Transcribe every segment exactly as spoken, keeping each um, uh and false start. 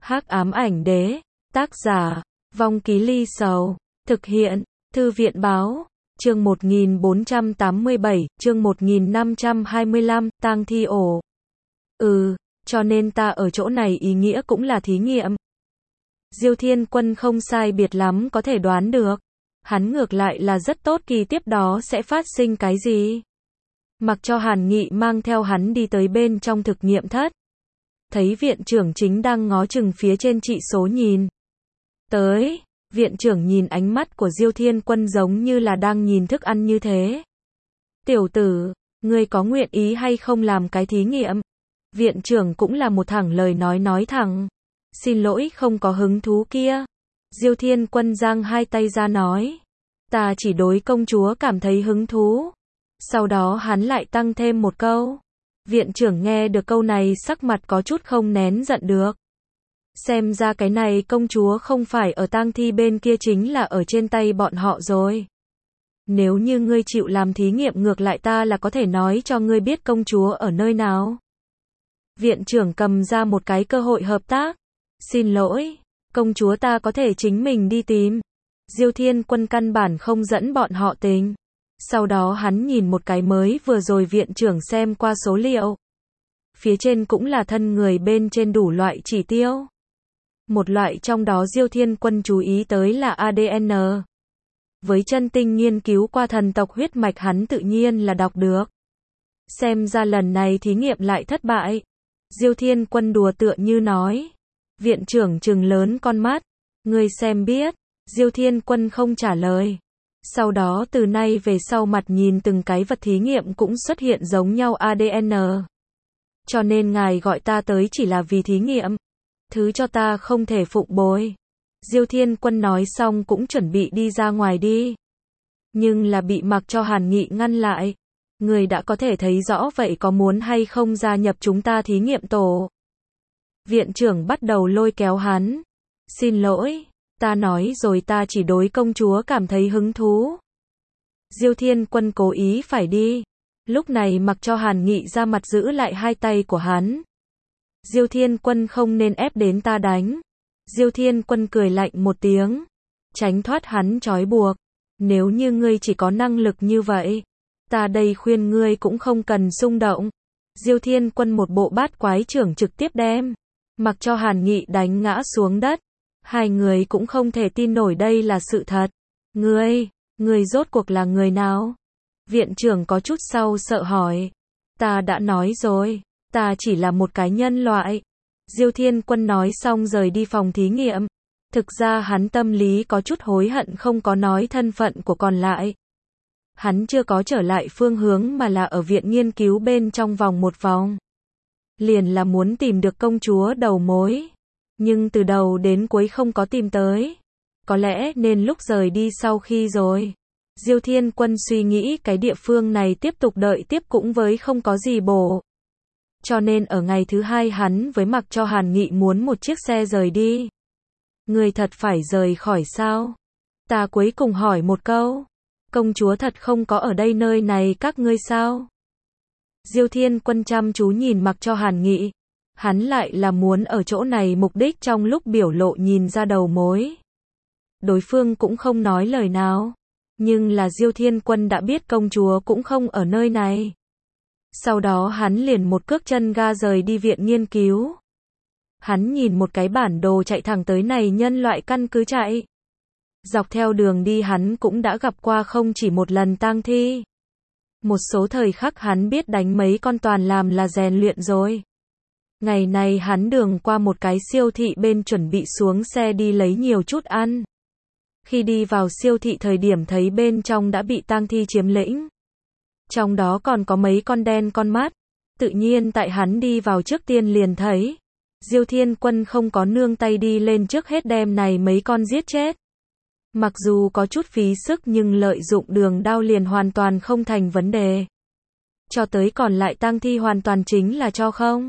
Hắc ám ảnh đế, tác giả, Vong Ký Ly Sầu, thực hiện, Thư viện báo, chương một nghìn bốn trăm tám mươi bảy, chương một nghìn năm trăm hai mươi lăm, tang thi ổ. Ừ, cho nên ta ở chỗ này ý nghĩa cũng là thí nghiệm. Diêu Thiên Quân không sai biệt lắm có thể đoán được. Hắn ngược lại là rất tốt kỳ tiếp đó sẽ phát sinh cái gì. Mặc cho Hàn Nghị mang theo hắn đi tới bên trong thực nghiệm thất. Thấy viện trưởng chính đang ngó chừng phía trên trị số nhìn. Tới, viện trưởng nhìn ánh mắt của Diêu Thiên Quân giống như là đang nhìn thức ăn như thế. Tiểu tử, ngươi có nguyện ý hay không làm cái thí nghiệm? Viện trưởng cũng là một thẳng lời nói nói thẳng. Xin lỗi không có hứng thú kia. Diêu Thiên Quân giang hai tay ra nói. Ta chỉ đối công chúa cảm thấy hứng thú. Sau đó hắn lại tăng thêm một câu. Viện trưởng nghe được câu này sắc mặt có chút không nén giận được. Xem ra cái này công chúa không phải ở tang thi bên kia chính là ở trên tay bọn họ rồi. Nếu như ngươi chịu làm thí nghiệm ngược lại ta là có thể nói cho ngươi biết công chúa ở nơi nào. Viện trưởng cầm ra một cái cơ hội hợp tác. Xin lỗi, công chúa ta có thể chính mình đi tìm. Diêu Thiên Quân căn bản không dẫn bọn họ tính. Sau đó hắn nhìn một cái mới vừa rồi viện trưởng xem qua số liệu. Phía trên cũng là thân người bên trên đủ loại chỉ tiêu. Một loại trong đó Diêu Thiên Quân chú ý tới là a đê en. Với chân tinh nghiên cứu qua thần tộc huyết mạch hắn tự nhiên là đọc được. Xem ra lần này thí nghiệm lại thất bại. Diêu Thiên Quân đùa tựa như nói. Viện trưởng trừng lớn con mắt. Ngươi xem biết. Diêu Thiên Quân không trả lời. Sau đó từ nay về sau mặt nhìn từng cái vật thí nghiệm cũng xuất hiện giống nhau a đê en. Cho nên ngài gọi ta tới chỉ là vì thí nghiệm. Thứ cho ta không thể phụng bồi. Diêu Thiên Quân nói xong cũng chuẩn bị đi ra ngoài đi. Nhưng là bị mặc cho Hàn Nghị ngăn lại. Người đã có thể thấy rõ vậy có muốn hay không gia nhập chúng ta thí nghiệm tổ. Viện trưởng bắt đầu lôi kéo hắn. Xin lỗi, ta nói rồi ta chỉ đối công chúa cảm thấy hứng thú. Diêu Thiên Quân cố ý phải đi. Lúc này mặc cho Hàn Nghị ra mặt giữ lại hai tay của hắn. Diêu Thiên Quân không nên ép đến ta đánh. Diêu Thiên Quân cười lạnh một tiếng. Tránh thoát hắn trói buộc. Nếu như ngươi chỉ có năng lực như vậy. Ta đây khuyên ngươi cũng không cần xung động. Diêu Thiên Quân một bộ bát quái trưởng trực tiếp đem. Mặc cho Hàn Nghị đánh ngã xuống đất. Hai người cũng không thể tin nổi đây là sự thật. Ngươi, ngươi rốt cuộc là người nào? Viện trưởng có chút sau sợ hỏi. Ta đã nói rồi, ta chỉ là một cái nhân loại. Diêu Thiên Quân nói xong rời đi phòng thí nghiệm. Thực ra hắn tâm lý có chút hối hận không có nói thân phận của còn lại. Hắn chưa có trở lại phương hướng mà là ở viện nghiên cứu bên trong vòng một vòng. Liền là muốn tìm được công chúa đầu mối. Nhưng từ đầu đến cuối không có tìm tới. Có lẽ nên lúc rời đi sau khi rồi. Diêu Thiên Quân suy nghĩ cái địa phương này tiếp tục đợi tiếp cũng với không có gì bổ. Cho nên ở ngày thứ hai hắn với mặc cho Hàn Nghị muốn một chiếc xe rời đi. Người thật phải rời khỏi sao? Ta cuối cùng hỏi một câu. Công chúa thật không có ở đây nơi này các ngươi sao? Diêu Thiên Quân chăm chú nhìn mặc cho Hàn Nghị. Hắn lại là muốn ở chỗ này mục đích trong lúc biểu lộ nhìn ra đầu mối. Đối phương cũng không nói lời nào. Nhưng là Diêu Thiên Quân đã biết công chúa cũng không ở nơi này. Sau đó hắn liền một cước chân ga rời đi viện nghiên cứu. Hắn nhìn một cái bản đồ chạy thẳng tới này nhân loại căn cứ chạy. Dọc theo đường đi hắn cũng đã gặp qua không chỉ một lần tang thi. Một số thời khắc hắn biết đánh mấy con toàn làm là rèn luyện rồi. Ngày này hắn đường qua một cái siêu thị bên chuẩn bị xuống xe đi lấy nhiều chút ăn. Khi đi vào siêu thị thời điểm thấy bên trong đã bị tang thi chiếm lĩnh. Trong đó còn có mấy con đen con mắt. Tự nhiên tại hắn đi vào trước tiên liền thấy. Diêu Thiên Quân không có nương tay đi lên trước hết đem này mấy con giết chết. Mặc dù có chút phí sức nhưng lợi dụng đường đao liền hoàn toàn không thành vấn đề. Cho tới còn lại tang thi hoàn toàn chính là cho không.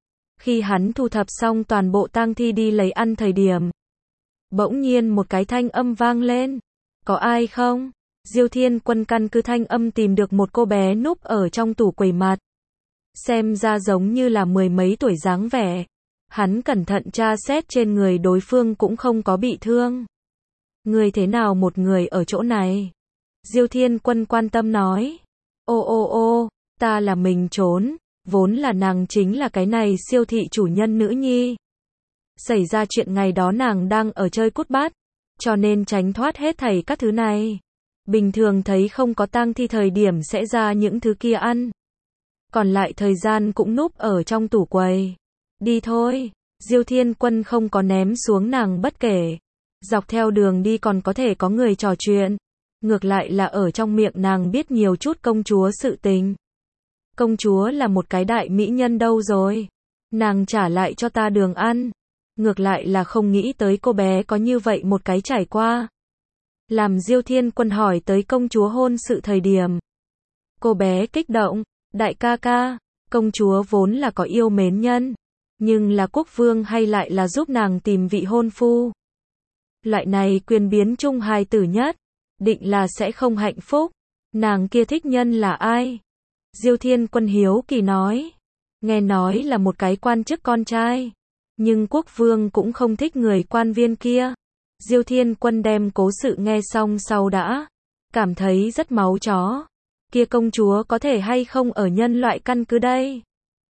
Khi hắn thu thập xong toàn bộ tang thi đi lấy ăn thời điểm. Bỗng nhiên một cái thanh âm vang lên. Có ai không? Diêu Thiên Quân căn cứ thanh âm tìm được một cô bé núp ở trong tủ quầy mặt. Xem ra giống như là mười mấy tuổi dáng vẻ. Hắn cẩn thận tra xét trên người đối phương cũng không có bị thương. Người thế nào một người ở chỗ này? Diêu Thiên Quân quan tâm nói. Ô ô ô, ta là mình trốn, vốn là nàng chính là cái này siêu thị chủ nhân nữ nhi. Xảy ra chuyện ngày đó nàng đang ở chơi cút bát, cho nên tránh thoát hết thảy các thứ này. Bình thường thấy không có tang thi thời điểm sẽ ra những thứ kia ăn. Còn lại thời gian cũng núp ở trong tủ quầy. Đi thôi, Diêu Thiên Quân không có ném xuống nàng bất kể. Dọc theo đường đi còn có thể có người trò chuyện. Ngược lại là ở trong miệng nàng biết nhiều chút công chúa sự tình. Công chúa là một cái đại mỹ nhân đâu rồi. Nàng trả lại cho ta đường ăn. Ngược lại là không nghĩ tới cô bé có như vậy một cái trải qua. Làm Diêu Thiên Quân hỏi tới công chúa hôn sự thời điểm. Cô bé kích động, đại ca ca, công chúa vốn là có yêu mến nhân. Nhưng là quốc vương hay lại là giúp nàng tìm vị hôn phu. Loại này quyền biến chung hài tử nhất, định là sẽ không hạnh phúc. Nàng kia thích nhân là ai? Diêu Thiên Quân hiếu kỳ nói. Nghe nói là một cái quan chức con trai. Nhưng quốc vương cũng không thích người quan viên kia. Diêu Thiên Quân đem cố sự nghe xong sau đã. Cảm thấy rất máu chó. Kia công chúa có thể hay không ở nhân loại căn cứ đây?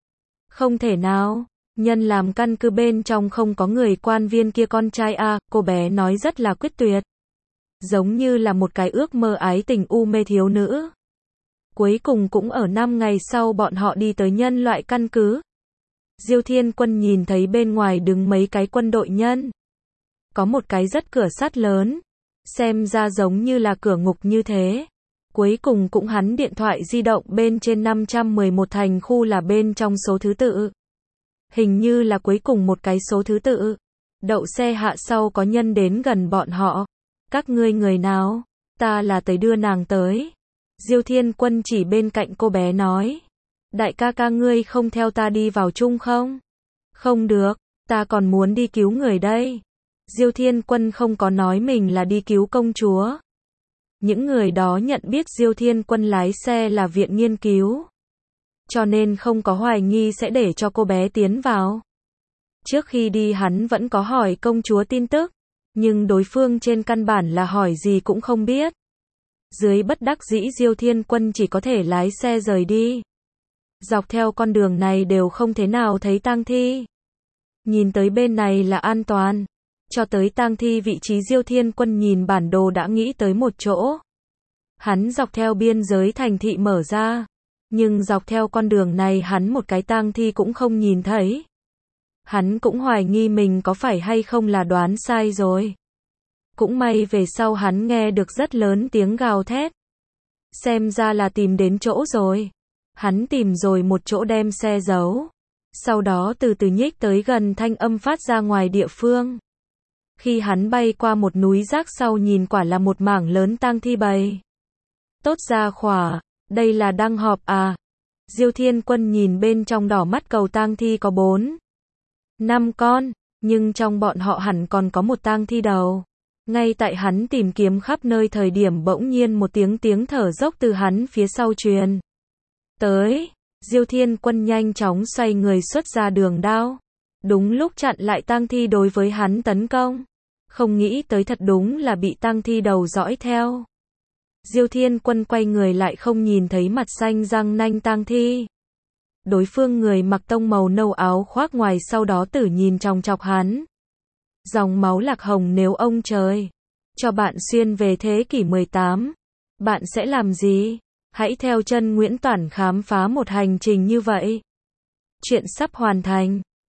Không thể nào. Nhân làm căn cứ bên trong không có người quan viên kia con trai à, cô bé nói rất là quyết tuyệt. Giống như là một cái ước mơ ái tình u mê thiếu nữ. Cuối cùng cũng ở năm ngày sau bọn họ đi tới nhân loại căn cứ. Diêu Thiên Quân nhìn thấy bên ngoài đứng mấy cái quân đội nhân. Có một cái rất cửa sắt lớn. Xem ra giống như là cửa ngục như thế. Cuối cùng cũng hắn điện thoại di động bên trên năm trăm mười một thành khu là bên trong số thứ tự. Hình như là cuối cùng một cái số thứ tự. Đậu xe hạ sau có nhân đến gần bọn họ. Các ngươi người nào? Ta là tới đưa nàng tới. Diêu Thiên Quân chỉ bên cạnh cô bé nói. Đại ca ca ngươi không theo ta đi vào chung không? Không được, ta còn muốn đi cứu người đây. Diêu Thiên Quân không có nói mình là đi cứu công chúa. Những người đó nhận biết Diêu Thiên Quân lái xe là viện nghiên cứu. Cho nên không có hoài nghi sẽ để cho cô bé tiến vào. Trước khi đi hắn vẫn có hỏi công chúa tin tức. Nhưng đối phương trên căn bản là hỏi gì cũng không biết. Dưới bất đắc dĩ Diêu Thiên Quân chỉ có thể lái xe rời đi. Dọc theo con đường này đều không thế nào thấy tang thi. Nhìn tới bên này là an toàn. Cho tới tang thi vị trí Diêu Thiên Quân nhìn bản đồ đã nghĩ tới một chỗ. Hắn dọc theo biên giới thành thị mở ra. Nhưng dọc theo con đường này hắn một cái tang thi cũng không nhìn thấy. Hắn cũng hoài nghi mình có phải hay không là đoán sai rồi. Cũng may về sau hắn nghe được rất lớn tiếng gào thét. Xem ra là tìm đến chỗ rồi. Hắn tìm rồi một chỗ đem xe giấu. Sau đó từ từ nhích tới gần thanh âm phát ra ngoài địa phương. Khi hắn bay qua một núi rác sau nhìn quả là một mảng lớn tang thi bầy. Tốt ra khỏa, đây là đang họp à. Diêu Thiên Quân nhìn bên trong đỏ mắt cầu tang thi có bốn, năm con, nhưng trong bọn họ hẳn còn có một tang thi đầu. Ngay tại hắn tìm kiếm khắp nơi thời điểm bỗng nhiên một tiếng tiếng thở dốc từ hắn phía sau truyền tới. Diêu Thiên Quân nhanh chóng xoay người xuất ra đường đao. Đúng lúc chặn lại tang thi đối với hắn tấn công. Không nghĩ tới thật đúng là bị tang thi đầu dõi theo. Diêu Thiên Quân quay người lại không nhìn thấy mặt xanh răng nanh tang thi. Đối phương người mặc tông màu nâu áo khoác ngoài sau đó tử nhìn chòng chọc hắn. Dòng máu lạc hồng nếu ông trời cho bạn xuyên về thế kỷ mười tám, bạn sẽ làm gì? Hãy theo chân Nguyễn Toản khám phá một hành trình như vậy. Chuyện sắp hoàn thành.